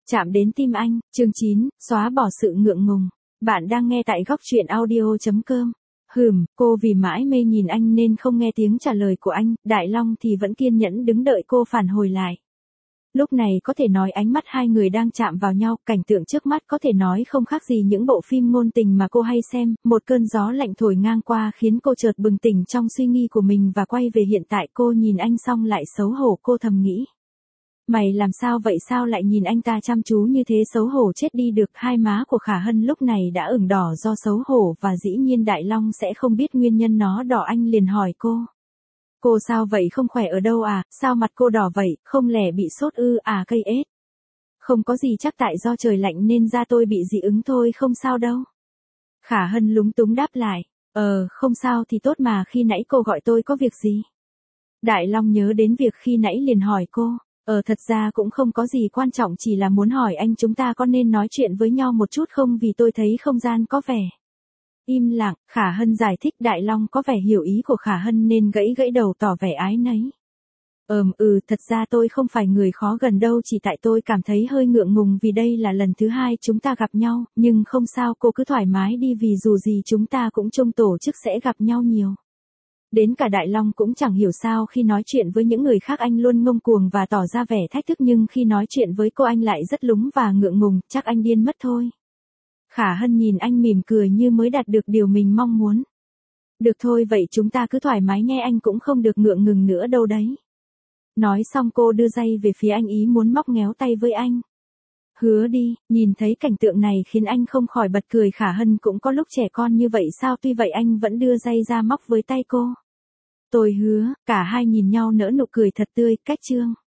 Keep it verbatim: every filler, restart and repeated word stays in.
Chạm đến tim anh, chương chín, xóa bỏ sự ngượng ngùng. Bạn đang nghe tại góc truyện audio chấm com. Hừm, cô vì mãi mê nhìn anh nên không nghe tiếng trả lời của anh, Đại Long thì vẫn kiên nhẫn đứng đợi cô phản hồi lại. Lúc này có thể nói ánh mắt hai người đang chạm vào nhau, cảnh tượng trước mắt có thể nói không khác gì những bộ phim ngôn tình mà cô hay xem, một cơn gió lạnh thổi ngang qua khiến cô chợt bừng tỉnh trong suy nghĩ của mình và quay về hiện tại. Cô nhìn anh xong lại xấu hổ, cô thầm nghĩ. Mày làm sao vậy, sao lại nhìn anh ta chăm chú như thế, xấu hổ chết đi được. Hai má của Khả Hân lúc này đã ửng đỏ do xấu hổ và dĩ nhiên Đại Long sẽ không biết nguyên nhân nó đỏ. Anh liền hỏi cô. Cô sao vậy, không khỏe ở đâu à, sao mặt cô đỏ vậy, không lẽ bị sốt ư à, cây ết. Không có gì, chắc tại do trời lạnh nên da tôi bị dị ứng thôi, không sao đâu. Khả Hân lúng túng đáp lại, ờ, không sao thì tốt mà, khi nãy cô gọi tôi có việc gì? Đại Long nhớ đến việc khi nãy liền hỏi cô, ờ thật ra cũng không có gì quan trọng, chỉ là muốn hỏi anh chúng ta có nên nói chuyện với nhau một chút không, vì tôi thấy không gian có vẻ. Im lặng, Khả Hân giải thích. Đại Long có vẻ hiểu ý của Khả Hân nên gãy gãy đầu tỏ vẻ ái nấy. Ừm ừ, thật ra tôi không phải người khó gần đâu, chỉ tại tôi cảm thấy hơi ngượng ngùng vì đây là lần thứ hai chúng ta gặp nhau, nhưng không sao, cô cứ thoải mái đi, vì dù gì chúng ta cũng chung tổ chức sẽ gặp nhau nhiều. Đến cả Đại Long cũng chẳng hiểu sao khi nói chuyện với những người khác anh luôn ngông cuồng và tỏ ra vẻ thách thức, nhưng khi nói chuyện với cô anh lại rất lúng và ngượng ngùng, chắc anh điên mất thôi. Khả Hân nhìn anh mỉm cười như mới đạt được điều mình mong muốn. Được thôi, vậy chúng ta cứ thoải mái nghe, anh cũng không được ngượng ngùng nữa đâu đấy. Nói xong cô đưa tay về phía anh, ý muốn móc ngéo tay với anh. Hứa đi. Nhìn thấy cảnh tượng này khiến anh không khỏi bật cười. Khả Hân cũng có lúc trẻ con như vậy sao, tuy vậy anh vẫn đưa tay ra móc với tay cô. Tôi hứa. Cả hai nhìn nhau nở nụ cười thật tươi. Cách chương